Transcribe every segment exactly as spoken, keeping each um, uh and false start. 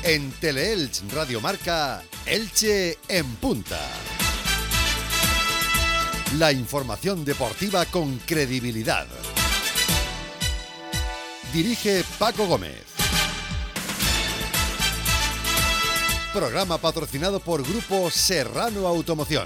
En Teleelch Radio Marca, Elche en punta. La información deportiva con credibilidad. Dirige Paco Gómez. Programa patrocinado por Grupo Serrano Automoción.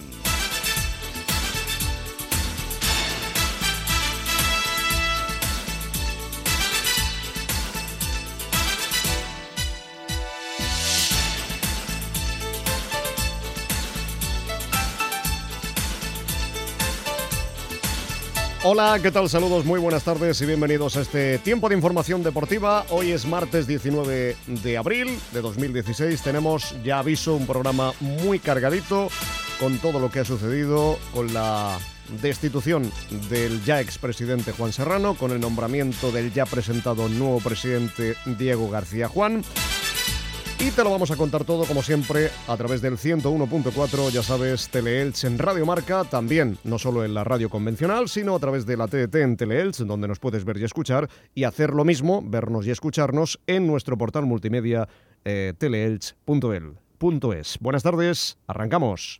Hola, ¿qué tal? Saludos, muy buenas tardes y bienvenidos a este tiempo de información deportiva. Hoy es martes diecinueve de abril de dos mil dieciséis. Tenemos ya aviso, un programa muy cargadito con todo lo que ha sucedido, con la destitución del ya expresidente Juan Serrano, con el nombramiento del ya presentado nuevo presidente Diego García Juan. Y te lo vamos a contar todo, como siempre, a través del ciento uno punto cuatro, ya sabes, Teleelch en Radio Marca, también no solo en la radio convencional, sino a través de la T D T en Teleelch, donde nos puedes ver y escuchar, y hacer lo mismo, vernos y escucharnos, en nuestro portal multimedia eh, teleelch punto es. Buenas tardes, arrancamos.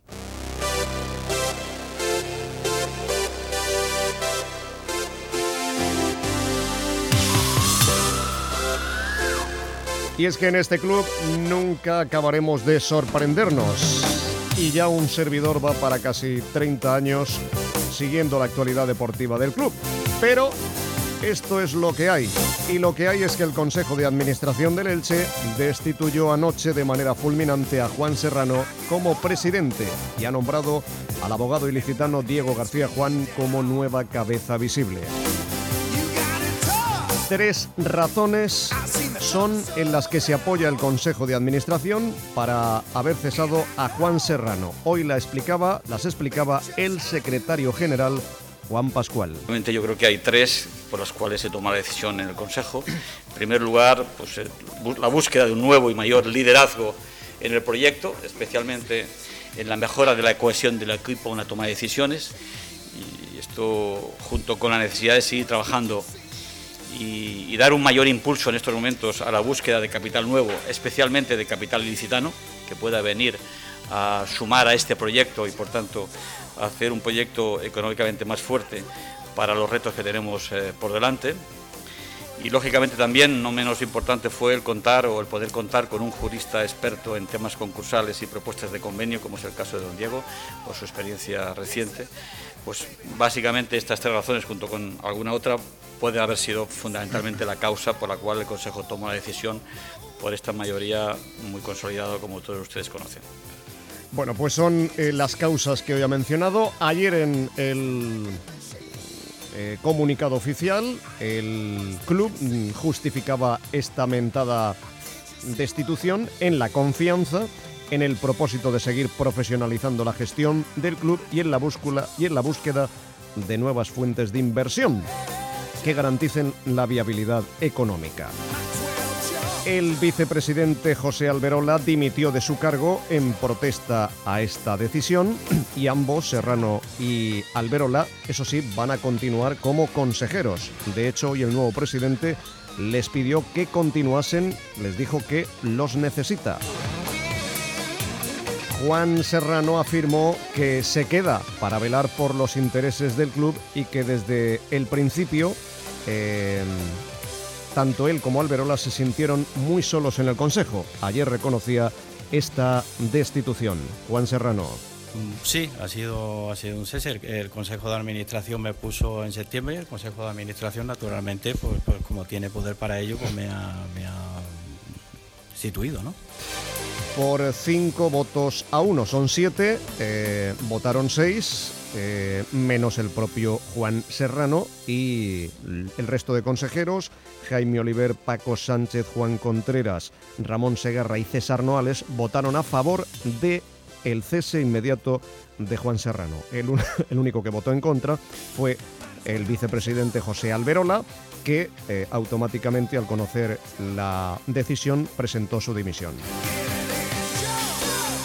Y es que en este club nunca acabaremos de sorprendernos. Y ya un servidor va para casi treinta años siguiendo la actualidad deportiva del club. Pero esto es lo que hay. Y lo que hay es que el Consejo de Administración del Elche destituyó anoche de manera fulminante a Juan Serrano como presidente y ha nombrado al abogado ilicitano Diego García Juan como nueva cabeza visible. Tres razones son en las que se apoya el Consejo de Administración para haber cesado a Juan Serrano. Hoy la explicaba, las explicaba el secretario general Juan Pascual. Realmente yo creo que hay tres por las cuales se toma la decisión en el Consejo. En primer lugar, pues, la búsqueda de un nuevo y mayor liderazgo en el proyecto, especialmente en la mejora de la cohesión del equipo en la toma de decisiones. Y esto, junto con la necesidad de seguir trabajando Y, y dar un mayor impulso en estos momentos a la búsqueda de capital nuevo, especialmente de capital ilicitano, que pueda venir a sumar a este proyecto y, por tanto, hacer un proyecto económicamente más fuerte para los retos que tenemos eh, por delante. Y, lógicamente, también, no menos importante, fue el contar o el poder contar con un jurista experto en temas concursales y propuestas de convenio, como es el caso de don Diego, por su experiencia reciente. Pues básicamente estas tres razones, junto con alguna otra, puede haber sido fundamentalmente la causa por la cual el Consejo tomó la decisión por esta mayoría muy consolidada, como todos ustedes conocen. Bueno, pues son eh, las causas que hoy ha mencionado. Ayer en el eh, comunicado oficial, el club justificaba esta mentada destitución en la confianza, en el propósito de seguir profesionalizando la gestión del club y en la búsqueda, y en la búsqueda de nuevas fuentes de inversión que garanticen la viabilidad económica. El vicepresidente José Alberola dimitió de su cargo en protesta a esta decisión y ambos, Serrano y Alberola, eso sí, van a continuar como consejeros. De hecho, hoy el nuevo presidente les pidió que continuasen, les dijo que los necesita. Juan Serrano afirmó que se queda para velar por los intereses del club y que desde el principio eh, tanto él como Alberola se sintieron muy solos en el Consejo. Ayer reconocía esta destitución. Juan Serrano. Sí, ha sido, ha sido un cese. El, el Consejo de Administración me puso en septiembre y el Consejo de Administración, naturalmente, pues, pues como tiene poder para ello, pues me ha, me ha situido, ¿no? Por cinco votos a uno, son siete, eh, votaron seis, eh, menos el propio Juan Serrano, y el resto de consejeros, Jaime Oliver, Paco Sánchez, Juan Contreras, Ramón Segarra y César Noales, votaron a favor de el cese inmediato de Juan Serrano. El, un, el único que votó en contra fue el vicepresidente José Alberola, que eh, automáticamente, al conocer la decisión, presentó su dimisión.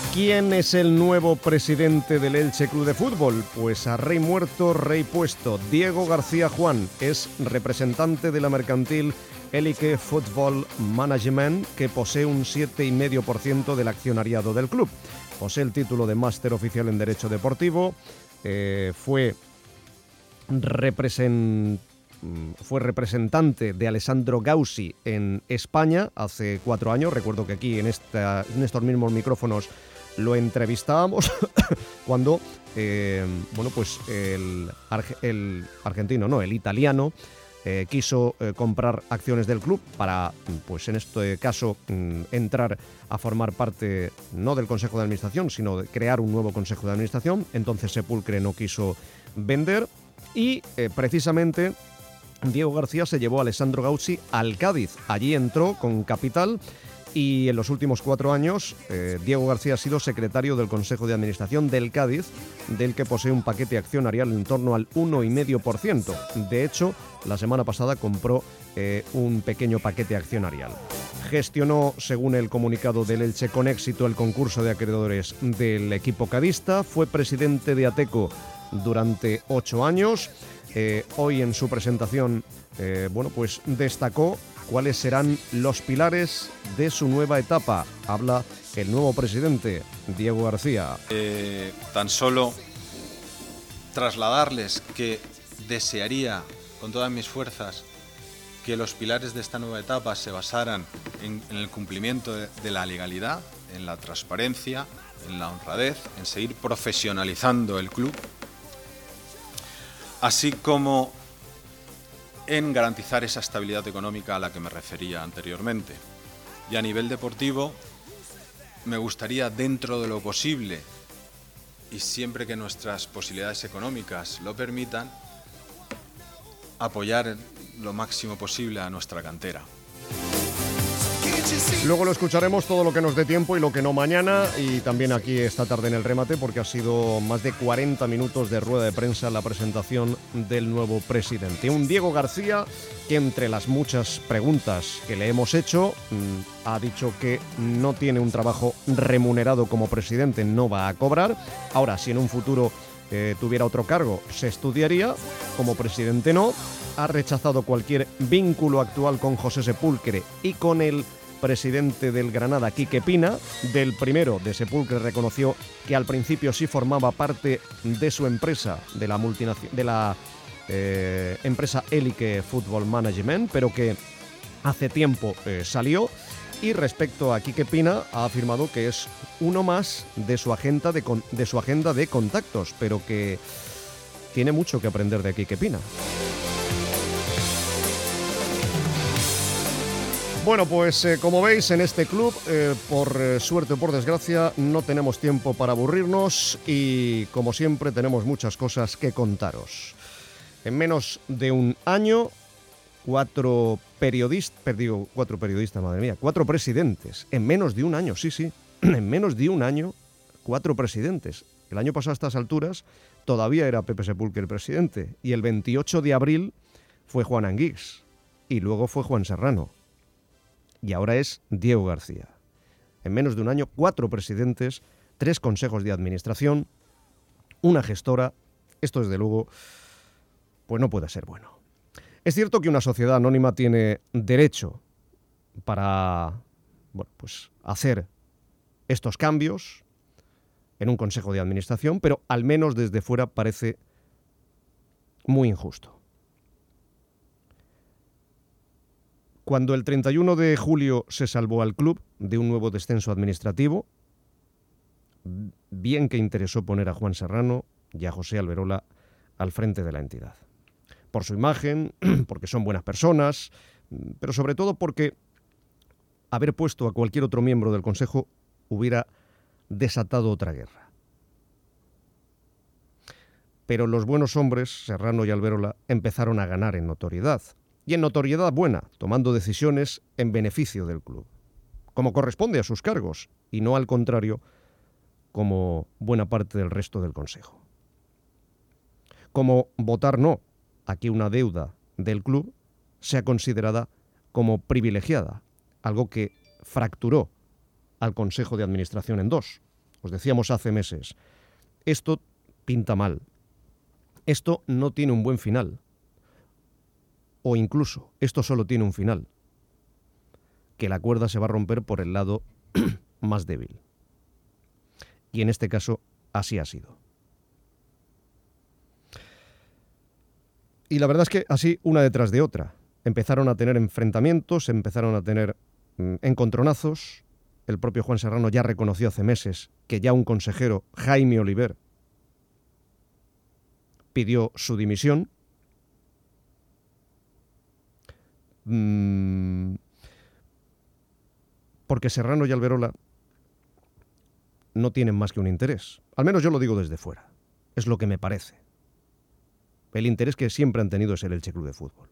¿Quién es el nuevo presidente del Elche Club de Fútbol? Pues a rey muerto, rey puesto. Diego García Juan es representante de la mercantil Elike Football Management, que posee un siete coma cinco por ciento del accionariado del club. Posee el título de máster oficial en Derecho Deportivo. Eh, fue, represent, fue representante de Alessandro Gausi en España hace cuatro años. Recuerdo que aquí en, esta, en estos mismos micrófonos lo entrevistábamos cuando eh, bueno, pues el, el argentino, no, el italiano, eh, quiso eh, comprar acciones del club para, pues en este caso, mm, entrar a formar parte no del Consejo de Administración, sino de crear un nuevo Consejo de Administración. Entonces Sepulcre no quiso vender y eh, precisamente Diego García se llevó a Alessandro Gausi al Cádiz. Allí entró con capital. Y en los últimos cuatro años, eh, Diego García ha sido secretario del Consejo de Administración del Cádiz, del que posee un paquete accionarial en torno al uno coma cinco por ciento. De hecho, la semana pasada compró eh, un pequeño paquete accionarial. Gestionó, según el comunicado del Elche, con éxito el concurso de acreedores del equipo cadista. Fue presidente de Ateco durante ocho años. Eh, hoy en su presentación, eh, bueno, pues destacó cuáles serán los pilares de su nueva etapa. Habla el nuevo presidente, Diego García. Eh, tan solo trasladarles que desearía con todas mis fuerzas que los pilares de esta nueva etapa se basaran en, en el cumplimiento de, de la legalidad, en la transparencia, en la honradez, en seguir profesionalizando el club, así como en garantizar esa estabilidad económica a la que me refería anteriormente. Y a nivel deportivo, me gustaría, dentro de lo posible, y siempre que nuestras posibilidades económicas lo permitan, apoyar lo máximo posible a nuestra cantera. Luego lo escucharemos todo lo que nos dé tiempo y lo que no mañana, y también aquí esta tarde en el remate, porque ha sido más de cuarenta minutos de rueda de prensa la presentación del nuevo presidente. Un Diego García que, entre las muchas preguntas que le hemos hecho, mmm, ha dicho que no tiene un trabajo remunerado como presidente, no va a cobrar. Ahora, si en un futuro eh, tuviera otro cargo, se estudiaría. Como presidente no. Ha rechazado cualquier vínculo actual con José Sepulcre y con el presidente del Granada, Quique Pina. Del primero, de Sepulcre, reconoció que al principio sí formaba parte de su empresa, de la multinacional, de la eh, empresa Elike Football Management, pero que hace tiempo eh, salió. Y respecto a Quique Pina, ha afirmado que es uno más de su agenda de, con, de su agenda de contactos, pero que tiene mucho que aprender de Quique Pina. Bueno, pues eh, como veis, en este club, eh, por eh, suerte o por desgracia, no tenemos tiempo para aburrirnos y, como siempre, tenemos muchas cosas que contaros. En menos de un año, cuatro periodistas, digo, cuatro periodistas, madre mía, cuatro presidentes. En menos de un año, sí, sí, en menos de un año, cuatro presidentes. El año pasado a estas alturas todavía era Pepe Sepulcre el presidente, y el veintiocho de abril fue Juan Anguix, y luego fue Juan Serrano. Y ahora es Diego García. En menos de un año, cuatro presidentes, tres consejos de administración, una gestora. Esto, desde luego, pues no puede ser bueno. Es cierto que una sociedad anónima tiene derecho para, bueno, pues hacer estos cambios en un consejo de administración, pero al menos desde fuera parece muy injusto. Cuando el treinta y uno de julio se salvó al club de un nuevo descenso administrativo, bien que interesó poner a Juan Serrano y a José Alberola al frente de la entidad. Por su imagen, porque son buenas personas, pero sobre todo porque haber puesto a cualquier otro miembro del Consejo hubiera desatado otra guerra. Pero los buenos hombres, Serrano y Alberola, empezaron a ganar en notoriedad. Y en notoriedad buena, tomando decisiones en beneficio del club, como corresponde a sus cargos, y no al contrario, como buena parte del resto del Consejo. Como votar no a que una deuda del club sea considerada como privilegiada, algo que fracturó al Consejo de Administración en dos. Os decíamos hace meses, esto pinta mal. Esto no tiene un buen final. O incluso, esto solo tiene un final. Que la cuerda se va a romper por el lado más débil. Y en este caso, así ha sido. Y la verdad es que así, una detrás de otra. Empezaron a tener enfrentamientos, empezaron a tener mm, encontronazos. El propio Juan Serrano ya reconoció hace meses que ya un consejero, Jaime Oliver, pidió su dimisión. Mm, porque Serrano y Alberola no tienen más que un interés. Al menos yo lo digo desde fuera. Es lo que me parece. El interés que siempre han tenido es el Elche Club de Fútbol.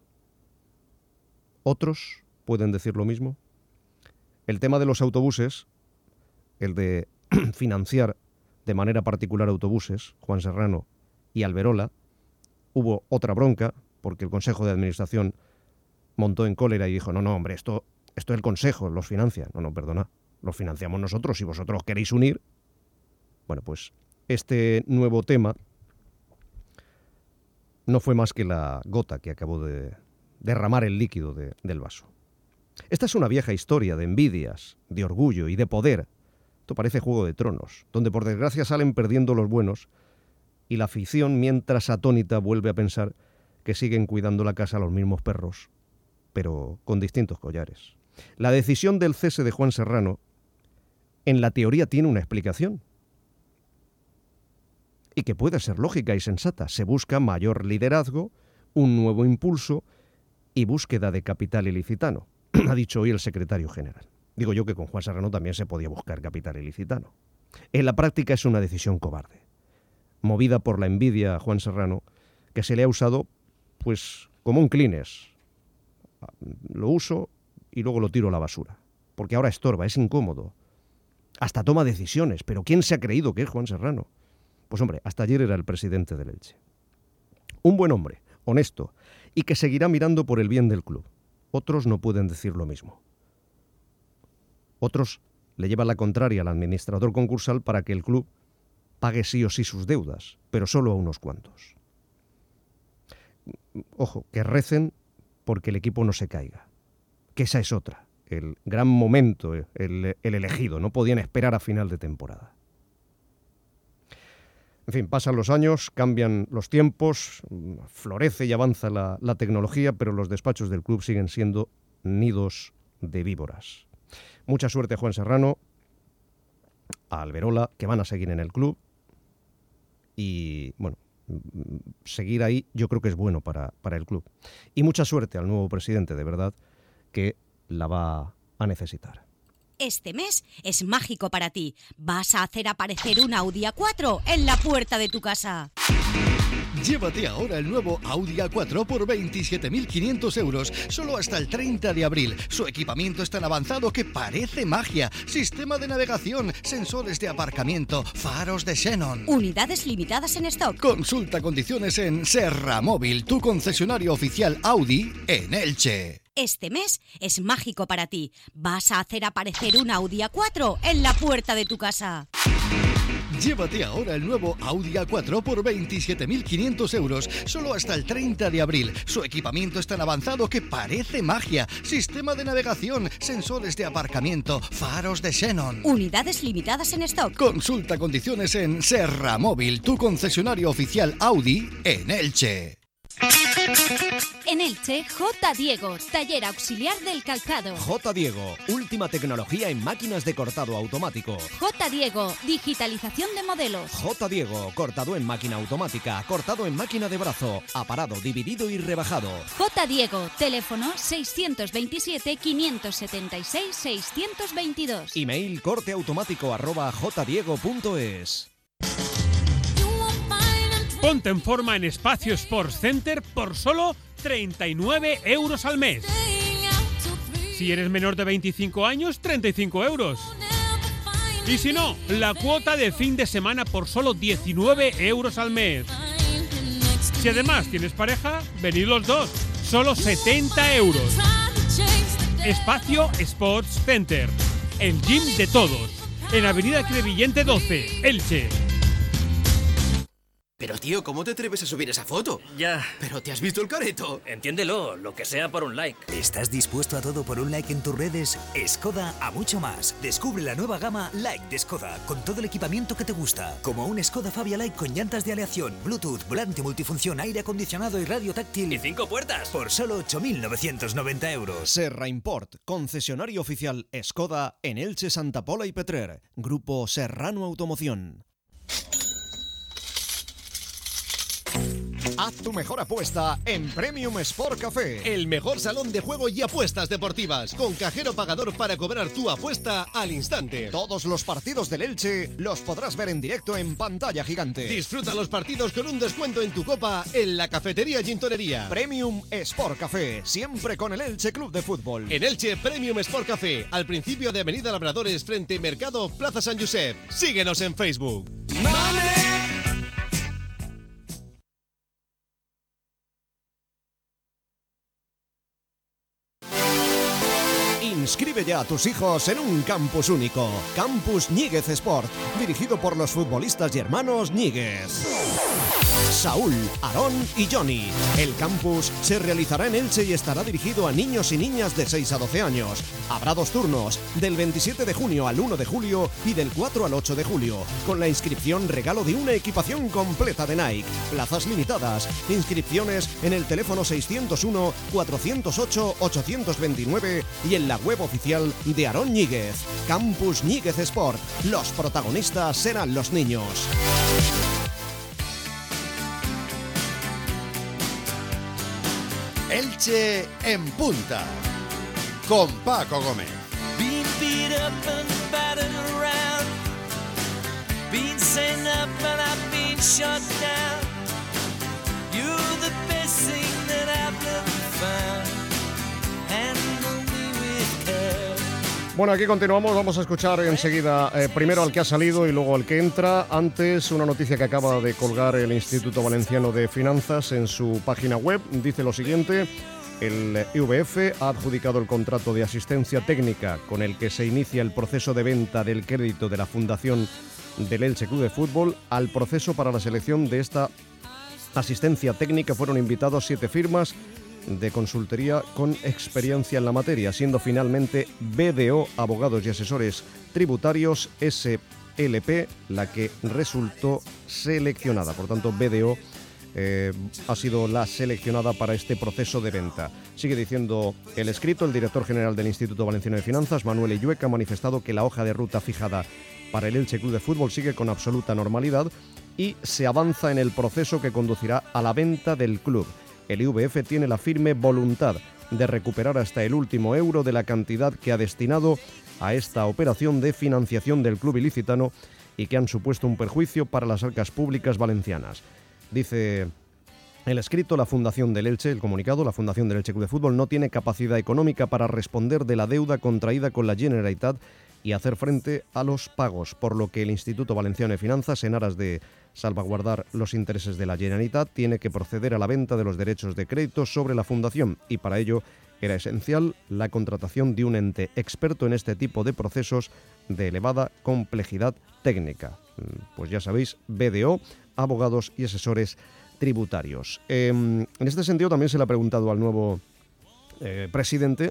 ¿Otros pueden decir lo mismo? El tema de los autobuses, el de financiar de manera particular autobuses, Juan Serrano y Alberola, hubo otra bronca, porque el Consejo de Administración montó en cólera y dijo, no, no, hombre, esto, esto el Consejo los financia. No, no, perdona, los financiamos nosotros, si vosotros queréis unir. Bueno, pues este nuevo tema no fue más que la gota que acabó de derramar el líquido de, del vaso. Esta es una vieja historia de envidias, de orgullo y de poder. Esto parece Juego de Tronos, donde por desgracia salen perdiendo los buenos y la afición, mientras atónita, vuelve a pensar que siguen cuidando la casa los mismos perros, pero con distintos collares. La decisión del cese de Juan Serrano, en la teoría, tiene una explicación. Y que puede ser lógica y sensata. Se busca mayor liderazgo, un nuevo impulso y búsqueda de capital ilicitano, ha dicho hoy el secretario general. Digo yo que con Juan Serrano también se podía buscar capital ilicitano. En la práctica es una decisión cobarde, movida por la envidia a Juan Serrano, que se le ha usado pues como un Kleenex. Lo uso y luego lo tiro a la basura, porque ahora estorba, es incómodo. Hasta toma decisiones, pero ¿quién se ha creído que es Juan Serrano? Pues hombre, hasta ayer era el presidente del Elche. Un buen hombre, honesto, y que seguirá mirando por el bien del club. Otros no pueden decir lo mismo. Otros le llevan la contraria al administrador concursal para que el club pague sí o sí sus deudas, pero solo a unos cuantos. Ojo, que recen porque el equipo no se caiga. Que esa es otra. El gran momento, el, el elegido. No podían esperar a final de temporada. En fin, pasan los años, cambian los tiempos, florece y avanza la, la tecnología, pero los despachos del club siguen siendo nidos de víboras. Mucha suerte a Juan Serrano, a Alberola, que van a seguir en el club. Y, bueno, seguir ahí yo creo que es bueno para, para el club. Y mucha suerte al nuevo presidente, de verdad, que la va a necesitar. Este mes es mágico para ti. Vas a hacer aparecer un Audi A cuatro en la puerta de tu casa. Llévate ahora el nuevo Audi A cuatro por veintisiete mil quinientos euros, solo hasta el treinta de abril. Su equipamiento es tan avanzado que parece magia. Sistema de navegación, sensores de aparcamiento, faros de xenón. Unidades limitadas en stock. Consulta condiciones en Serra Móvil, tu concesionario oficial Audi en Elche. Este mes es mágico para ti. Vas a hacer aparecer un Audi A cuatro en la puerta de tu casa. Llévate ahora el nuevo Audi A cuatro por veintisiete mil quinientos euros, solo hasta el treinta de abril. Su equipamiento es tan avanzado que parece magia. Sistema de navegación, sensores de aparcamiento, faros de xenón. Unidades limitadas en stock. Consulta condiciones en Serra Móvil, tu concesionario oficial Audi en Elche. En Elche, J. Diego, taller auxiliar del calzado. J. Diego, última tecnología en máquinas de cortado automático. J. Diego, digitalización de modelos. J. Diego, cortado en máquina automática, cortado en máquina de brazo, aparado, dividido y rebajado. J. Diego, teléfono seiscientos veintisiete, quinientos setenta y seis, seiscientos veintidós. Email corteautomático arroba jdiego.es. Ponte en forma en Espacio Sports Center por solo treinta y nueve euros al mes. Si eres menor de veinticinco años, treinta y cinco euros. Y si no, la cuota de fin de semana por solo diecinueve euros al mes. Si además tienes pareja, venid los dos, solo setenta euros. Espacio Sports Center, el gym de todos. en Avenida Crevillente doce, Elche. Pero tío, ¿cómo te atreves a subir esa foto? Ya. ¿Pero te has visto el careto? Entiéndelo, lo que sea por un like. ¿Estás dispuesto a todo por un like en tus redes? Skoda a mucho más. Descubre la nueva gama Like de Skoda, con todo el equipamiento que te gusta. Como un Skoda Fabia Like con llantas de aleación, Bluetooth, volante multifunción, aire acondicionado y radio táctil. ¿Y cinco puertas? Por solo ocho mil novecientos noventa euros. Serra Import, concesionario oficial Skoda en Elche, Santa Pola y Petrer. Grupo Serrano Automoción. Haz tu mejor apuesta en Premium Sport Café. El mejor salón de juego y apuestas deportivas, con cajero pagador para cobrar tu apuesta al instante. Todos los partidos del Elche los podrás ver en directo en pantalla gigante. Disfruta los partidos con un descuento en tu copa en la cafetería Gintonería. Premium Sport Café, siempre con el Elche Club de Fútbol. En Elche, Premium Sport Café, al principio de Avenida Labradores, frente Mercado Plaza San Josep. Síguenos en Facebook. ¡Vale! Inscribe ya a tus hijos en un campus único. Campus Ñíguez Sport, dirigido por los futbolistas y hermanos Ñíguez. Saúl, Aarón y Johnny. El campus se realizará en Elche y estará dirigido a niños y niñas de seis a doce años. Habrá dos turnos, del veintisiete de junio al uno de julio y del cuatro al ocho de julio. Con la inscripción regalo de una equipación completa de Nike. Plazas limitadas. Inscripciones en el teléfono seiscientos uno, cuatrocientos ocho, ochocientos veintinueve y en la web oficial de Aarón Ñíguez. Campus Ñíguez Sport. Los protagonistas serán los niños. Elche en punta, con Paco Gómez. Being beat up and battered around, being sent up and I've been shut down. You're the best thing that I've ever found. Handle me with care. Bueno, aquí continuamos, vamos a escuchar enseguida eh, primero al que ha salido y luego al que entra. Antes, una noticia que acaba de colgar el Instituto Valenciano de Finanzas en su página web. Dice lo siguiente: el I V F ha adjudicado el contrato de asistencia técnica con el que se inicia el proceso de venta del crédito de la Fundación del Elche Club de Fútbol. Al proceso para la selección de esta asistencia técnica fueron invitados siete firmas de consultoría con experiencia en la materia, siendo finalmente B D O, Abogados y Asesores Tributarios S L P, la que resultó seleccionada. Por tanto, B D O eh, ha sido la seleccionada para este proceso de venta. Sigue diciendo el escrito: el director general del Instituto Valenciano de Finanzas, Manuel Illueca, ha manifestado que la hoja de ruta fijada para el Elche Club de Fútbol sigue con absoluta normalidad y se avanza en el proceso que conducirá a la venta del club. El I V F tiene la firme voluntad de recuperar hasta el último euro de la cantidad que ha destinado a esta operación de financiación del club ilicitano y que han supuesto un perjuicio para las arcas públicas valencianas. Dice el escrito: la Fundación del Elche, el comunicado, la Fundación del Elche Club de Fútbol no tiene capacidad económica para responder de la deuda contraída con la Generalitat y hacer frente a los pagos, por lo que el Instituto Valenciano de Finanzas, en aras de salvaguardar los intereses de la Generalitat, tiene que proceder a la venta de los derechos de crédito sobre la Fundación, y para ello era esencial la contratación de un ente experto en este tipo de procesos de elevada complejidad técnica. Pues ya sabéis, B D O, Abogados y Asesores Tributarios. Eh, en este sentido también se le ha preguntado al nuevo eh, presidente.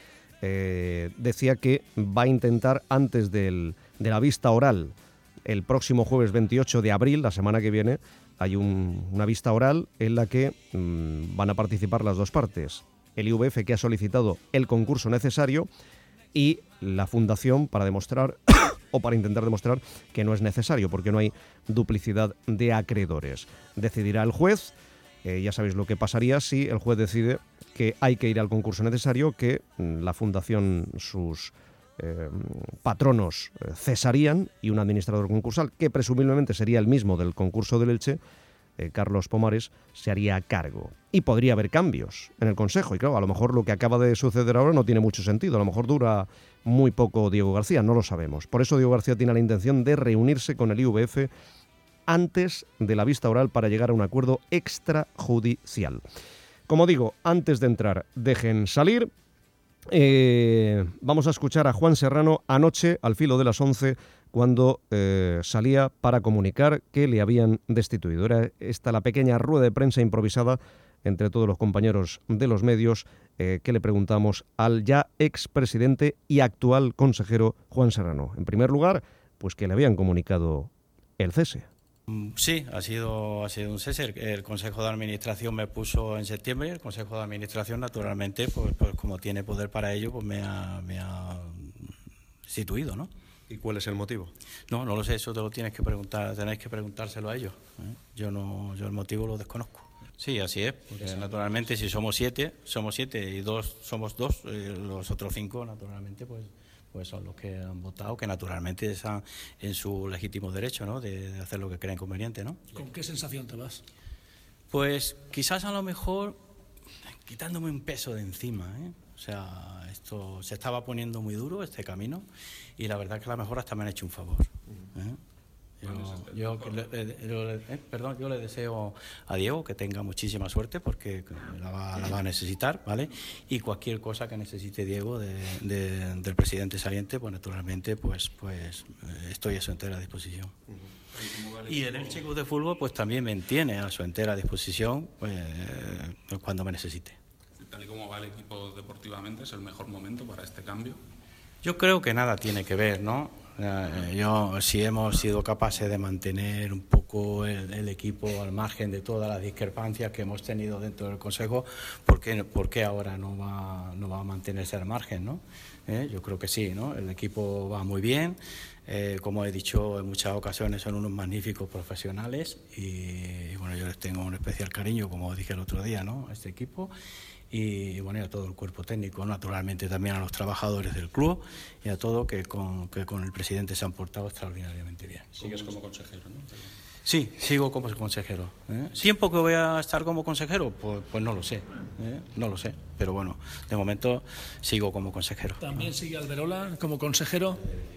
Eh, decía que va a intentar, antes del, de la vista oral, el próximo jueves veintiocho de abril, la semana que viene, hay un, una vista oral en la que mmm, van a participar las dos partes. El I V F, que ha solicitado el concurso necesario, y la Fundación, para demostrar o para intentar demostrar que no es necesario, porque no hay duplicidad de acreedores. Decidirá el juez. Eh, ya sabéis lo que pasaría si el juez decide que hay que ir al concurso necesario, que la Fundación, sus eh, patronos eh, cesarían, y un administrador concursal, que presumiblemente sería el mismo del concurso del Elche, eh, Carlos Pomares, se haría a cargo. Y podría haber cambios en el Consejo, y claro, a lo mejor lo que acaba de suceder ahora no tiene mucho sentido, a lo mejor dura muy poco Diego García, no lo sabemos. Por eso Diego García tiene la intención de reunirse con el I V F antes de la vista oral para llegar a un acuerdo extrajudicial. Como digo, antes de entrar, dejen salir. Eh, vamos a escuchar a Juan Serrano anoche, al filo de las once, cuando eh, salía para comunicar que le habían destituido. Era esta la pequeña rueda de prensa improvisada entre todos los compañeros de los medios eh, que le preguntamos al ya expresidente y actual consejero Juan Serrano. En primer lugar, pues que le habían comunicado el cese. Sí, ha sido, ha sido un cese. El, el Consejo de Administración me puso en septiembre. El Consejo de Administración, naturalmente, pues, pues como tiene poder para ello, pues me ha, me ha instituido, ¿no? ¿Y cuál es el motivo? No, no lo sé. Eso te lo tienes que preguntar. Tenéis que preguntárselo a ellos, ¿eh? Yo no, yo el motivo lo desconozco. Sí, así es. Porque naturalmente, si somos siete, somos siete y dos somos dos, eh, los otros cinco, naturalmente, pues. pues son los que han votado, que naturalmente están en su legítimo derecho, ¿no?, de, de hacer lo que creen conveniente, ¿no? ¿Con qué sensación te vas? Pues quizás a lo mejor quitándome un peso de encima, ¿eh? O sea, esto se estaba poniendo muy duro, este camino, y la verdad que a lo mejor hasta me han hecho un favor, ¿eh? Yo, yo, le, le, eh, perdón, yo le deseo a Diego que tenga muchísima suerte porque la va, la va a necesitar, ¿vale? Y cualquier cosa que necesite Diego de, de, del presidente saliente, pues naturalmente pues, pues estoy a su entera disposición. Y el Elche Club de Fútbol pues también me tiene a su entera disposición pues, cuando me necesite. Tal y como va el equipo deportivamente, ¿es el mejor momento para este cambio? Yo creo que nada tiene que ver, ¿no? Yo, si hemos sido capaces de mantener un poco el, el equipo al margen de todas las discrepancias que hemos tenido dentro del Consejo, ¿por qué, por qué ahora no va, no va a mantenerse al margen, ¿no? ¿Eh? Yo creo que sí, ¿no? El equipo va muy bien, eh, como he dicho en muchas ocasiones, son unos magníficos profesionales y, y bueno, yo les tengo un especial cariño, como dije el otro día, ¿no?, a este equipo. Y bueno, y a todo el cuerpo técnico, naturalmente también a los trabajadores del club y a todo que con, que con el presidente se han portado extraordinariamente bien. Sigues como consejero, ¿no? Sí, sigo como consejero. ¿eh? ¿Tiempo que voy a estar como consejero? Pues, pues no lo sé, ¿eh? no lo sé, pero bueno, de momento sigo como consejero. ¿También sigue Alberola como consejero?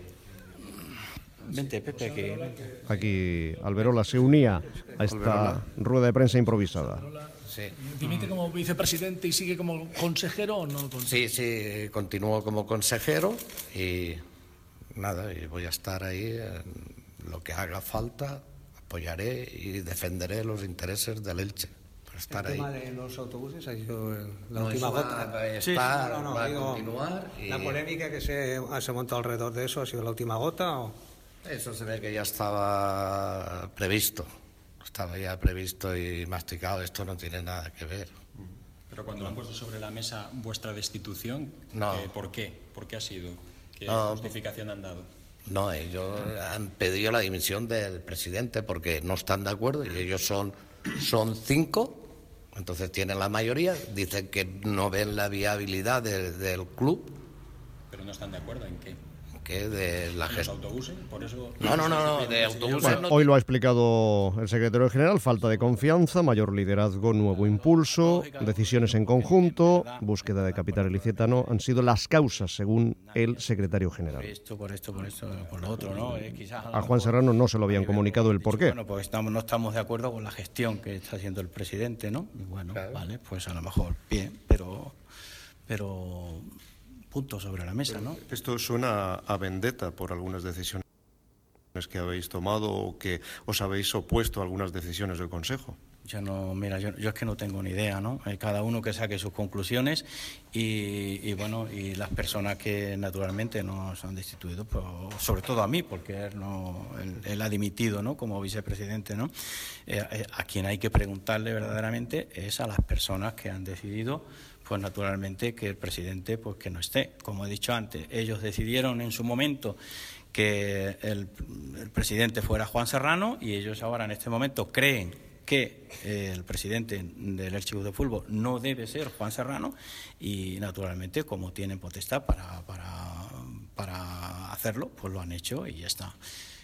Vente, Pepe, aquí. Aquí Alberola se unía a esta Alberola. rueda de prensa improvisada. Sí. ¿Dimite como vicepresidente y sigue como consejero o no? Sí, sí, continúo como consejero y nada, y voy a estar ahí en lo que haga falta, apoyaré y defenderé los intereses del Elche. Estar el ahí. tema de los autobuses ha sido la no, última va, gota. Va a, estar, sí, no, no, va digo, a continuar. Y... ¿La polémica que se, se montó alrededor de eso ha sido la última gota o...? Eso se ve que ya estaba previsto. Estaba ya previsto y masticado, esto no tiene nada que ver. Pero cuando han puesto sobre la mesa vuestra destitución, no. eh, ¿por qué? ¿Por qué ha sido? ¿Qué no, justificación han dado? No, ellos han pedido la dimisión del presidente porque no están de acuerdo y ellos son, son cinco, entonces tienen la mayoría, dicen que no ven la viabilidad de, del club. ¿Pero no están de acuerdo en qué? Que de la gestión. ¿Los autobuses? Por eso... No, no, no, no, de autobuses. Bueno, hoy lo ha explicado el secretario general, falta de confianza, mayor liderazgo, nuevo impulso, decisiones en conjunto, búsqueda de capital ilicitano, han sido las causas, según el secretario general. Esto, por esto, por esto, por lo otro, ¿no? Eh, quizás a, a Juan Serrano no se lo habían comunicado el porqué. Bueno, pues estamos, no estamos de acuerdo con la gestión que está haciendo el presidente, ¿no? Y bueno, claro. Vale, pues a lo mejor bien, pero... pero punto sobre la mesa, ¿no? Esto suena a vendetta por algunas decisiones que habéis tomado o que os habéis opuesto a algunas decisiones del Consejo. Yo no, mira, yo, yo es que no tengo ni idea, ¿no? Cada uno que saque sus conclusiones y, y bueno, y las personas que naturalmente nos han destituido, pues, sobre todo a mí, porque él, no, él, él ha dimitido, ¿no?, como vicepresidente, ¿no? Eh, eh, a quien hay que preguntarle verdaderamente es a las personas que han decidido, pues naturalmente que el presidente pues que no esté. Como he dicho antes, ellos decidieron en su momento que el, el presidente fuera Juan Serrano y ellos ahora en este momento creen que eh, el presidente del Elche Club de Fútbol no debe ser Juan Serrano y naturalmente como tienen potestad para, para, para hacerlo, pues lo han hecho y ya está.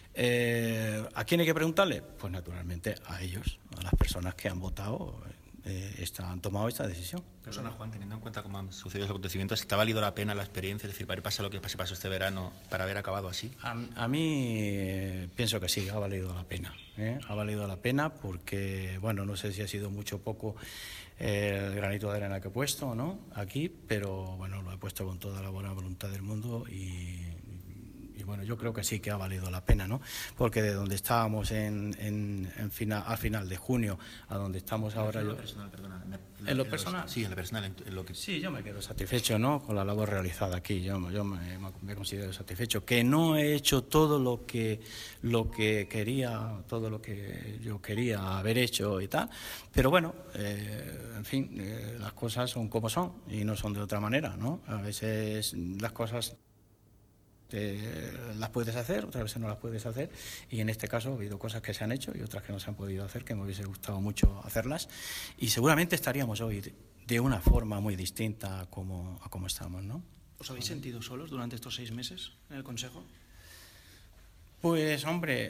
Eh, ¿A quién hay que preguntarle? Pues naturalmente a ellos, a las personas que han votado, eh, esta, han tomado esta decisión. Persona, Juan, teniendo en cuenta cómo han sucedido los acontecimientos, ¿te ha valido la pena la experiencia? Es decir, para pasar lo que pase pasó este verano, para haber acabado así. A, a mí eh, pienso que sí, ha valido la pena. ¿eh? Ha valido la pena porque, bueno, no sé si ha sido mucho o poco eh, el granito de arena que he puesto, ¿no?, aquí, pero bueno, lo he puesto con toda la buena voluntad del mundo y, y bueno, yo creo que sí que ha valido la pena, ¿no? Porque de donde estábamos en, en, en final, al final de junio a donde estamos ahora... En yo, lo personal, perdona. Me, ¿En lo personal? Sí, en lo personal. En, en lo que... Sí, yo me quedo satisfecho, ¿no? Con la labor realizada aquí, yo, yo me, me considero satisfecho. Que no he hecho todo lo que, lo que quería, todo lo que yo quería haber hecho y tal, pero bueno, eh, en fin, eh, las cosas son como son y no son de otra manera, ¿no? A veces las cosas... Eh, las puedes hacer, otras veces no las puedes hacer, y en este caso ha habido cosas que se han hecho y otras que no se han podido hacer, que me hubiese gustado mucho hacerlas, y seguramente estaríamos hoy de, de una forma muy distinta a como, a como estamos, ¿no? ¿Os habéis sentido solos durante estos seis meses en el Consejo? Pues, hombre,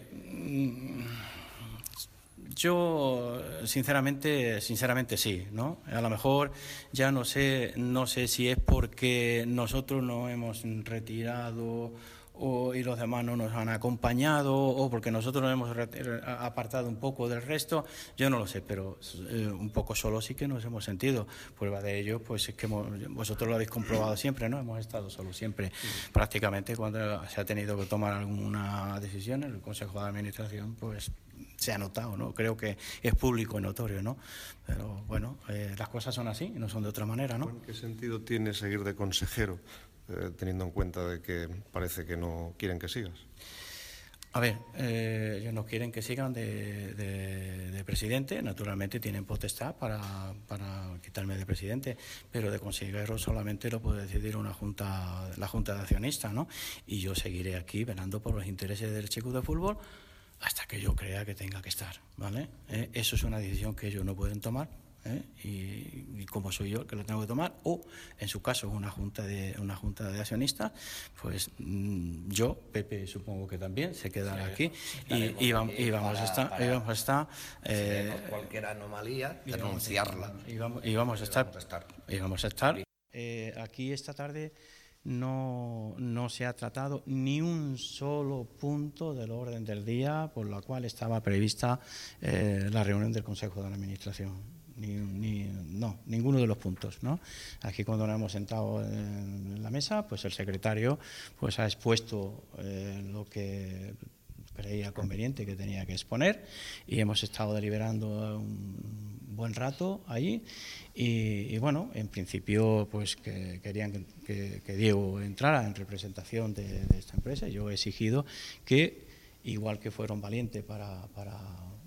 yo sinceramente, sinceramente sí, ¿no? A lo mejor ya no sé, no sé si es porque nosotros nos hemos retirado o, y los demás no nos han acompañado, o porque nosotros nos hemos apartado un poco del resto, yo no lo sé, pero eh, un poco solo sí que nos hemos sentido. Prueba de ello, pues es que hemos, vosotros lo habéis comprobado siempre, ¿no? Hemos estado solos siempre, sí. Prácticamente cuando se ha tenido que tomar alguna decisión en el Consejo de Administración, pues se ha notado, ¿no? Creo que es público y notorio, ¿no? Pero bueno, eh, las cosas son así y no son de otra manera, ¿no? ¿En qué sentido tiene seguir de consejero, eh, teniendo en cuenta de que parece que no quieren que sigas? A ver, eh, ellos no quieren que sigan de, de, de presidente, naturalmente tienen potestad para, para quitarme de presidente, pero de consejero solamente lo puede decidir una junta, la Junta de Accionistas, ¿no? Y yo seguiré aquí velando por los intereses del Elche Club de Fútbol hasta que yo crea que tenga que estar, ¿vale? Eh, eso es una decisión que ellos no pueden tomar, ¿eh? y, y como soy yo el que lo tengo que tomar, o en su caso una junta de una junta de accionistas, pues mmm, yo, Pepe supongo que también se quedará sí, aquí y, y, vamos, y vamos para, a estar, para, y vamos a estar eh, si cualquier anomalía denunciarla y vamos, y vamos a estar, vamos a estar. y vamos a estar eh, aquí esta tarde. No, no se ha tratado ni un solo punto del orden del día por la cual estaba prevista eh, la reunión del Consejo de la Administración. Ni, ni, no, ninguno de los puntos, ¿no? Aquí cuando nos hemos sentado en la mesa, pues el secretario pues ha expuesto eh, lo que creía conveniente que tenía que exponer y hemos estado deliberando un buen rato ahí y, y bueno, en principio pues que querían que, que, que Diego entrara en representación de, de esta empresa. Yo he exigido que, igual que fueron valientes para, para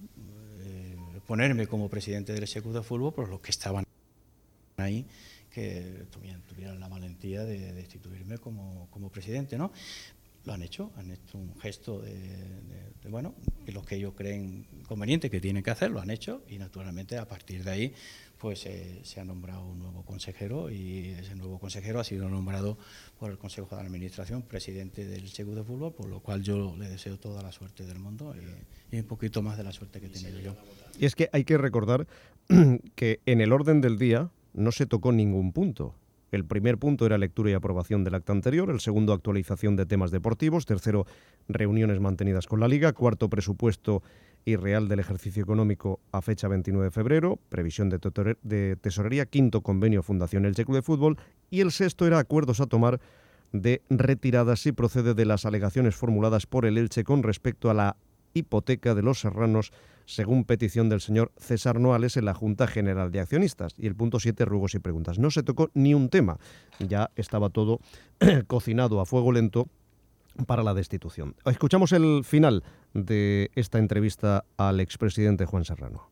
eh, ponerme como presidente del Elche Club de Fútbol, pues los que estaban ahí que tuvieran, tuvieran la valentía de destituirme como, como presidente, ¿no? Lo han hecho, han hecho un gesto de, de, de bueno, y los que ellos creen conveniente que tienen que hacer, lo han hecho y naturalmente a partir de ahí pues eh, se ha nombrado un nuevo consejero y ese nuevo consejero ha sido nombrado por el Consejo de Administración presidente del Elche Club de Fútbol, por lo cual yo le deseo toda la suerte del mundo y, y un poquito más de la suerte que he tenido yo. Y es que hay que recordar que en el orden del día no se tocó ningún punto. El primer punto era lectura y aprobación del acta anterior, el segundo, actualización de temas deportivos, tercero, reuniones mantenidas con la Liga, cuarto, presupuesto y real del ejercicio económico a fecha veintinueve de febrero, previsión de, de tesorería, quinto, convenio Fundación Elche Club de Fútbol y el sexto era acuerdos a tomar de retirada si procede de las alegaciones formuladas por el Elche con respecto a la hipoteca de los serranos, según petición del señor César Noales en la Junta General de Accionistas. Y el punto siete, ruegos y preguntas. No se tocó ni un tema. Ya estaba todo cocinado a fuego lento para la destitución. Escuchamos el final de esta entrevista al expresidente Juan Serrano.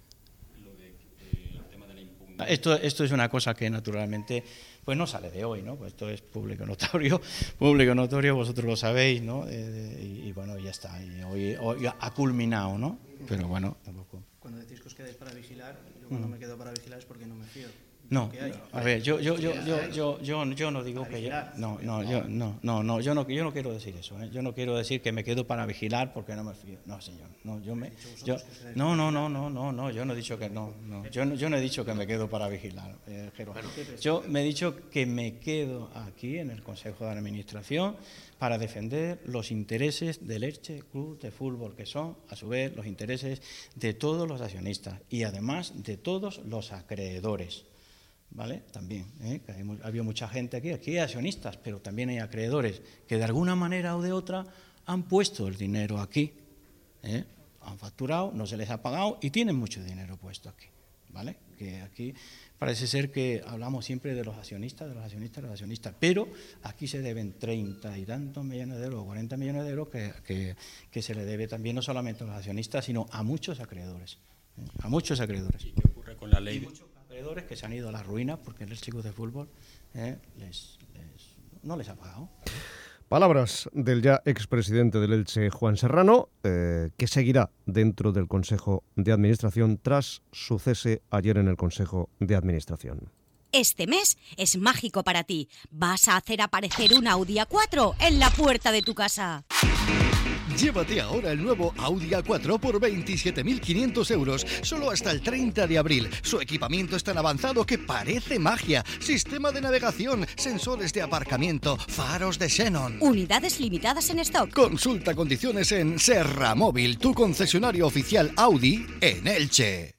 Esto, esto es una cosa que naturalmente pues no sale de hoy, ¿no? Pues esto es público notorio, público notorio, vosotros lo sabéis, ¿no? Eh, y, y bueno, ya está, y hoy, hoy ha culminado, ¿no? Pero bueno, tampoco. Cuando decís que os quedáis para vigilar, y luego mm. no me quedo para vigilar es porque no me fío. No, a ver, yo yo yo yo yo yo, yo no digo que yo, no no yo no no no yo no yo no quiero decir eso, ¿eh? Yo no quiero decir que me quedo para vigilar porque no me fío. No, señor. No, yo me yo no no no no no no yo no he dicho que no no yo no, yo no he dicho que me quedo para vigilar, eh, yo me he dicho que me quedo aquí en el Consejo de Administración para defender los intereses del Elche Club de Fútbol, que son a su vez los intereses de todos los accionistas y además de todos los acreedores. ¿vale? También, ¿eh? Que hay, había mucha gente aquí, aquí hay accionistas, pero también hay acreedores que de alguna manera o de otra han puesto el dinero aquí, ¿eh? Han facturado, no se les ha pagado y tienen mucho dinero puesto aquí, ¿vale? Que aquí parece ser que hablamos siempre de los accionistas, de los accionistas, de los accionistas, pero aquí se deben treinta y tantos millones de euros, cuarenta millones de euros que, que, que se le debe también no solamente a los accionistas, sino a muchos acreedores, ¿eh? A muchos acreedores. ¿Y qué ocurre con la ley? Y muchos acreedores que se han ido a la ruina porque el chico de fútbol eh, les, les, no les ha pagado. Palabras del ya expresidente del Elche, Juan Serrano, eh, que seguirá dentro del Consejo de Administración tras su cese ayer en el Consejo de Administración. Este mes es mágico para ti. Vas a hacer aparecer un Audi A cuatro en la puerta de tu casa. Llévate ahora el nuevo Audi A cuatro por veintisiete mil quinientos euros, solo hasta el treinta de abril. Su equipamiento es tan avanzado que parece magia. Sistema de navegación, sensores de aparcamiento, faros de xenón. Unidades limitadas en stock. Consulta condiciones en Serra Móvil, tu concesionario oficial Audi en Elche.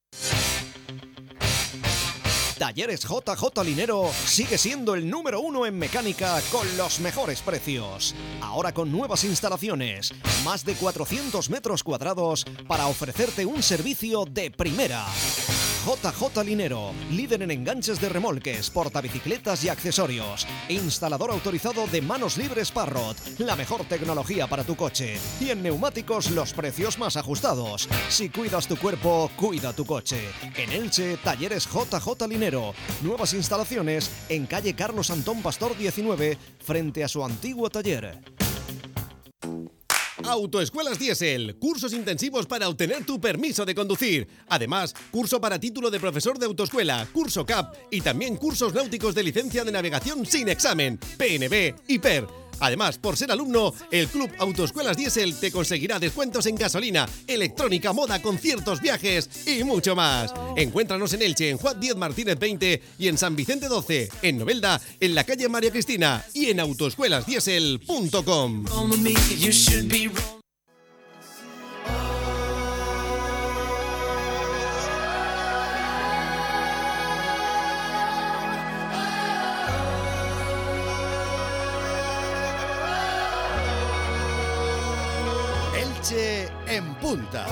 Talleres J J Linero sigue siendo el número uno en mecánica con los mejores precios. Ahora con nuevas instalaciones, más de cuatrocientos metros cuadrados para ofrecerte un servicio de primera. J J Linero, líder en enganches de remolques, portabicicletas y accesorios. Instalador autorizado de manos libres Parrot, la mejor tecnología para tu coche. Y en neumáticos los precios más ajustados. Si cuidas tu cuerpo, cuida tu coche. En Elche, Talleres J J Linero. Nuevas instalaciones en calle Carlos Antón Pastor diecinueve, frente a su antiguo taller. Autoescuelas Diesel, cursos intensivos para obtener tu permiso de conducir. Además, curso para título de profesor de autoescuela, curso C A P y también cursos náuticos de licencia de navegación sin examen, P N B y P E R. Además, por ser alumno, el Club Autoescuelas Diesel te conseguirá descuentos en gasolina, electrónica, moda, conciertos, viajes y mucho más. Encuéntranos en Elche, en Juan Díez Martínez veinte y en San Vicente doce, en Novelda, en la calle María Cristina y en autoescuelas diesel punto com. Elche en punta.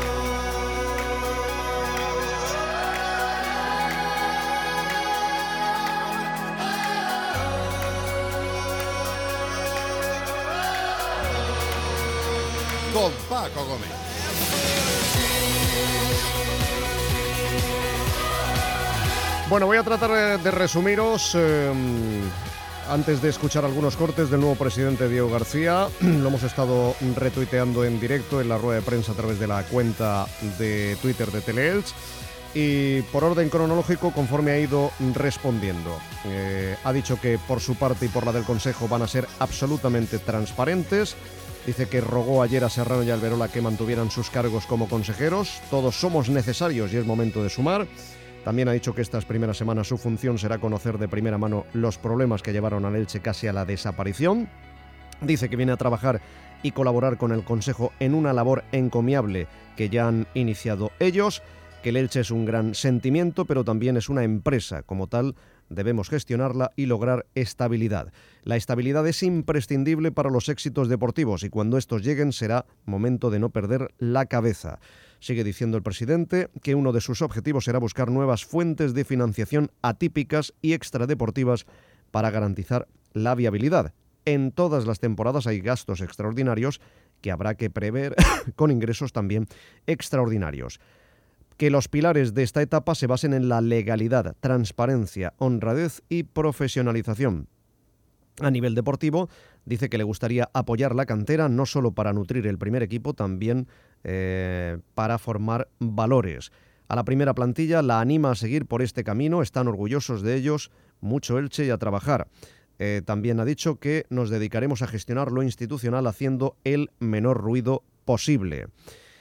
Con Paco Gómez. Bueno, voy a tratar de resumiros, eh, antes de escuchar algunos cortes del nuevo presidente Diego García. Lo hemos estado retuiteando en directo en la rueda de prensa a través de la cuenta de Twitter de Teleelch. Y por orden cronológico, conforme ha ido respondiendo. Eh, ha dicho que por su parte y por la del Consejo van a ser absolutamente transparentes. Dice que rogó ayer a Serrano y Alberola que mantuvieran sus cargos como consejeros. Todos somos necesarios y es momento de sumar. También ha dicho que estas primeras semanas su función será conocer de primera mano los problemas que llevaron al Elche casi a la desaparición. Dice que viene a trabajar y colaborar con el Consejo en una labor encomiable que ya han iniciado ellos, que el Elche es un gran sentimiento, pero también es una empresa. Como tal, debemos gestionarla y lograr estabilidad. La estabilidad es imprescindible para los éxitos deportivos y cuando estos lleguen será momento de no perder la cabeza. Sigue diciendo el presidente que uno de sus objetivos será buscar nuevas fuentes de financiación atípicas y extradeportivas para garantizar la viabilidad. En todas las temporadas hay gastos extraordinarios que habrá que prever con ingresos también extraordinarios. Que los pilares de esta etapa se basen en la legalidad, transparencia, honradez y profesionalización. A nivel deportivo, dice que le gustaría apoyar la cantera no solo para nutrir el primer equipo, también eh, para formar valores. A la primera plantilla la anima a seguir por este camino, están orgullosos de ellos, mucho Elche y a trabajar. Eh, también ha dicho que nos dedicaremos a gestionar lo institucional haciendo el menor ruido posible.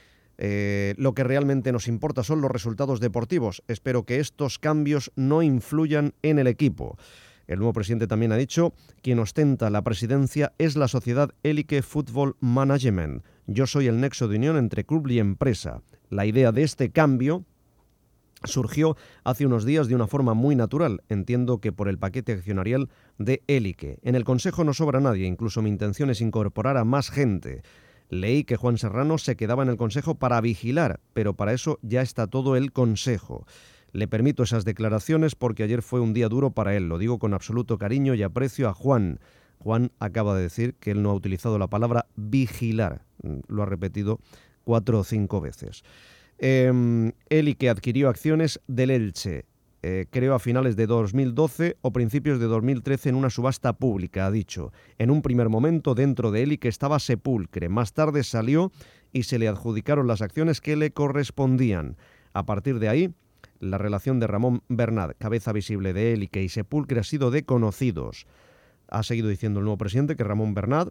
Eh, lo que realmente nos importa son los resultados deportivos. Espero que estos cambios no influyan en el equipo. El nuevo presidente también ha dicho: quien ostenta la presidencia es la sociedad Elike Football Management. Yo soy el nexo de unión entre club y empresa. La idea de este cambio surgió hace unos días de una forma muy natural, entiendo que por el paquete accionarial de Élique. En el Consejo no sobra nadie, incluso mi intención es incorporar a más gente. Leí que Juan Serrano se quedaba en el Consejo para vigilar, pero para eso ya está todo el Consejo. Le permito esas declaraciones porque ayer fue un día duro para él, lo digo con absoluto cariño y aprecio a Juan. Juan acaba de decir que él no ha utilizado la palabra vigilar, lo ha repetido cuatro o cinco veces. Eh, Élique adquirió acciones del Elche, eh, creo a finales de dos mil doce o principios de dos mil trece en una subasta pública, ha dicho. En un primer momento dentro de Élique estaba Sepulcre, más tarde salió y se le adjudicaron las acciones que le correspondían. A partir de ahí, la relación de Ramón Bernat, cabeza visible de Élique y Sepulcre, ha sido de conocidos. Ha seguido diciendo el nuevo presidente que Ramón Bernat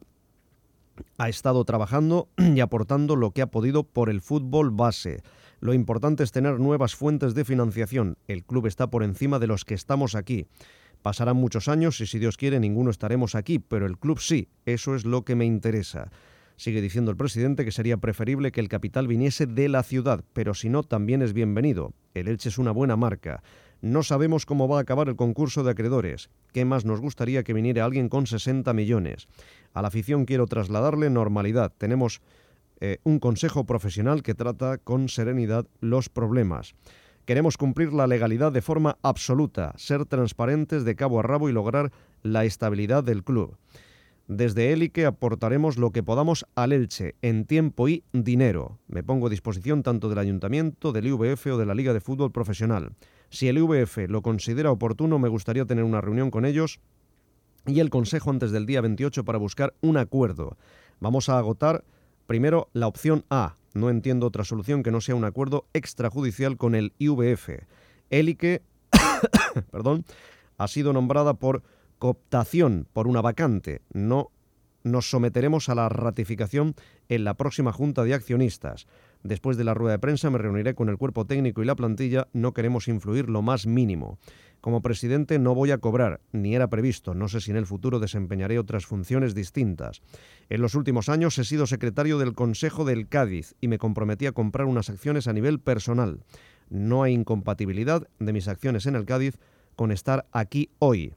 ha estado trabajando y aportando lo que ha podido por el fútbol base. Lo importante es tener nuevas fuentes de financiación. El club está por encima de los que estamos aquí. Pasarán muchos años y si Dios quiere ninguno estaremos aquí, pero el club sí, eso es lo que me interesa. Sigue diciendo el presidente que sería preferible que el capital viniese de la ciudad, pero si no, también es bienvenido. El Elche es una buena marca. No sabemos cómo va a acabar el concurso de acreedores. ¿Qué más nos gustaría que viniera alguien con sesenta millones? A la afición quiero trasladarle normalidad. Tenemos eh, un consejo profesional que trata con serenidad los problemas. Queremos cumplir la legalidad de forma absoluta, ser transparentes de cabo a rabo y lograr la estabilidad del club. Desde Élique aportaremos lo que podamos al Elche en tiempo y dinero. Me pongo a disposición tanto del Ayuntamiento, del I V F o de la Liga de Fútbol Profesional. Si el I V F lo considera oportuno, me gustaría tener una reunión con ellos y el Consejo antes del día veintiocho para buscar un acuerdo. Vamos a agotar primero la opción A. No entiendo otra solución que no sea un acuerdo extrajudicial con el I V F. Élique perdón, ha sido nombrada por cooptación, por una vacante. No nos someteremos a la ratificación en la próxima Junta de Accionistas. Después de la rueda de prensa me reuniré con el cuerpo técnico y la plantilla. No queremos influir lo más mínimo. Como presidente no voy a cobrar, ni era previsto. No sé si en el futuro desempeñaré otras funciones distintas. En los últimos años he sido secretario del Consejo del Cádiz y me comprometí a comprar unas acciones a nivel personal. No hay incompatibilidad de mis acciones en el Cádiz con estar aquí hoy.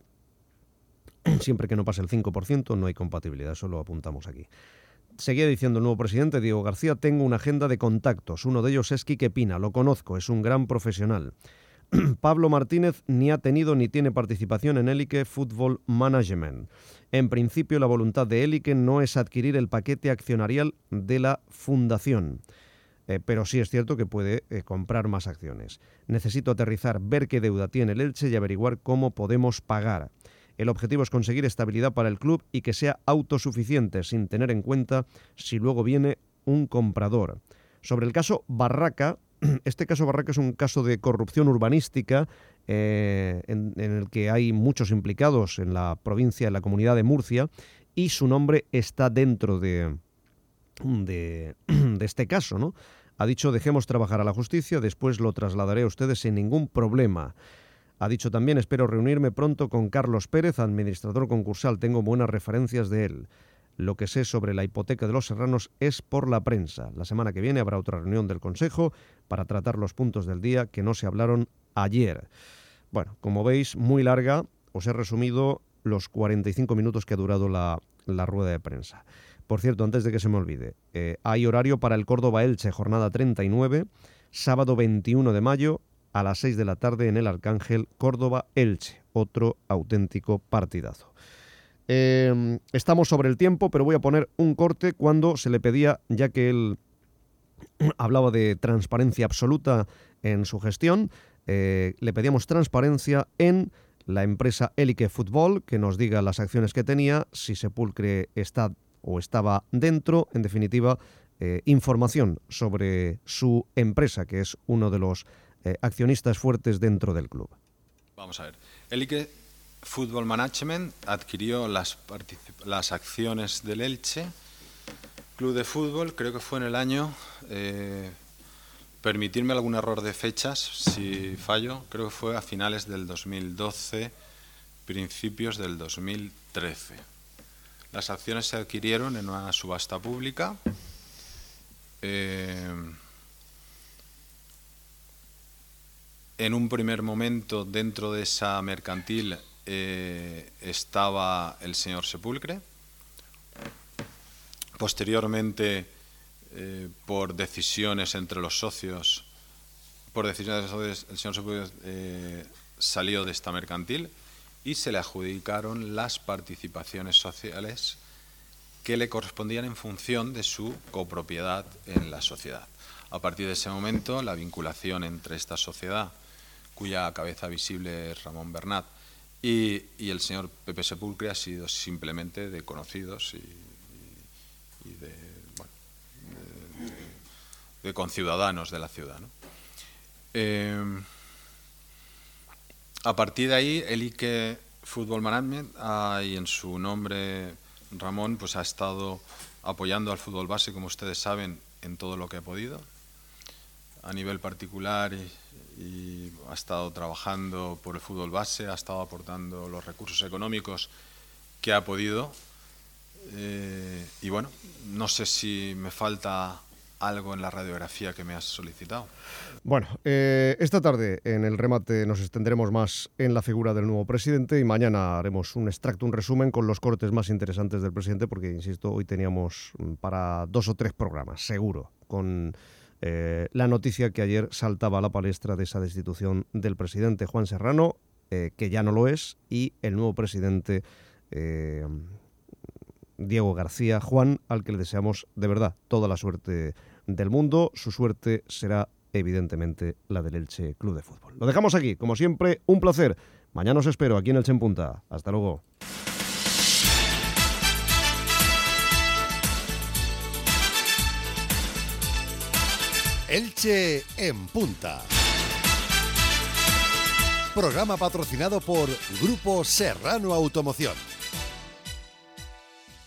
Siempre que no pase el cinco por ciento no hay compatibilidad, eso lo apuntamos aquí. Seguía diciendo el nuevo presidente Diego García, tengo una agenda de contactos, uno de ellos es Quique Pina, lo conozco, es un gran profesional. Pablo Martínez ni ha tenido ni tiene participación en Élique Football Management. En principio la voluntad de Élique no es adquirir el paquete accionarial de la fundación. Eh, pero sí es cierto que puede eh, comprar más acciones. Necesito aterrizar, ver qué deuda tiene el Elche y averiguar cómo podemos pagar. El objetivo es conseguir estabilidad para el club y que sea autosuficiente, sin tener en cuenta si luego viene un comprador. Sobre el caso Barraca, este caso Barraca es un caso de corrupción urbanística eh, en, en el que hay muchos implicados en la provincia, en la comunidad de Murcia, y su nombre está dentro de, de, de este caso, ¿no? Ha dicho, dejemos trabajar a la justicia, después lo trasladaré a ustedes sin ningún problema. Ha dicho también, espero reunirme pronto con Carlos Pérez, administrador concursal. Tengo buenas referencias de él. Lo que sé sobre la hipoteca de los Serranos es por la prensa. La semana que viene habrá otra reunión del Consejo para tratar los puntos del día que no se hablaron ayer. Bueno, como veis, muy larga. Os he resumido los cuarenta y cinco minutos que ha durado la, la rueda de prensa. Por cierto, antes de que se me olvide, eh, hay horario para el Córdoba-Elche, jornada treinta y nueve, sábado veintiuno de mayo, a las seis de la tarde en el Arcángel, Córdoba-Elche. Otro auténtico partidazo. Eh, estamos sobre el tiempo, pero voy a poner un corte cuando se le pedía, ya que él hablaba de transparencia absoluta en su gestión, eh, le pedíamos transparencia en la empresa Élique Fútbol, que nos diga las acciones que tenía, si Sepulcre está o estaba dentro, en definitiva, eh, información sobre su empresa, que es uno de los Eh, accionistas fuertes dentro del club. Vamos a ver. Élique Football Management adquirió las, las acciones del Elche Club de Fútbol, creo que fue en el año, eh, permitirme algún error de fechas si fallo, creo que fue a finales del dos mil doce, principios del dos mil trece. Las acciones se adquirieron en una subasta pública. Eh, En un primer momento, dentro de esa mercantil, eh, estaba el señor Sepulcre. Posteriormente, eh, por decisiones entre los socios, por decisiones de los socios, el señor Sepulcre eh, salió de esta mercantil y se le adjudicaron las participaciones sociales que le correspondían en función de su copropiedad en la sociedad. A partir de ese momento, la vinculación entre esta sociedad, cuya cabeza visible es Ramón Bernat, y, y el señor Pepe Sepulcre ha sido simplemente de conocidos y, y, y de, bueno, de, de conciudadanos de la ciudad, ¿no? Eh, a partir de ahí, el Ike Football Management, ah, y en su nombre Ramón, pues ha estado apoyando al fútbol base, como ustedes saben, en todo lo que ha podido, a nivel particular, y, y ha estado trabajando por el fútbol base, ha estado aportando los recursos económicos que ha podido. Eh, y bueno, no sé si me falta algo en la radiografía que me has solicitado. Bueno, eh, esta tarde en el remate nos extenderemos más en la figura del nuevo presidente y mañana haremos un extracto, un resumen con los cortes más interesantes del presidente, porque, insisto, hoy teníamos para dos o tres programas, seguro, con eh, la noticia que ayer saltaba a la palestra de esa destitución del presidente Juan Serrano, eh, que ya no lo es, y el nuevo presidente eh, Diego García Juan, al que le deseamos de verdad toda la suerte del mundo. Su suerte será evidentemente la del Elche Club de Fútbol. Lo dejamos aquí, como siempre, un placer. Mañana os espero aquí en Elche en Punta. Hasta luego. Elche en Punta. Programa patrocinado por Grupo Serrano Automoción.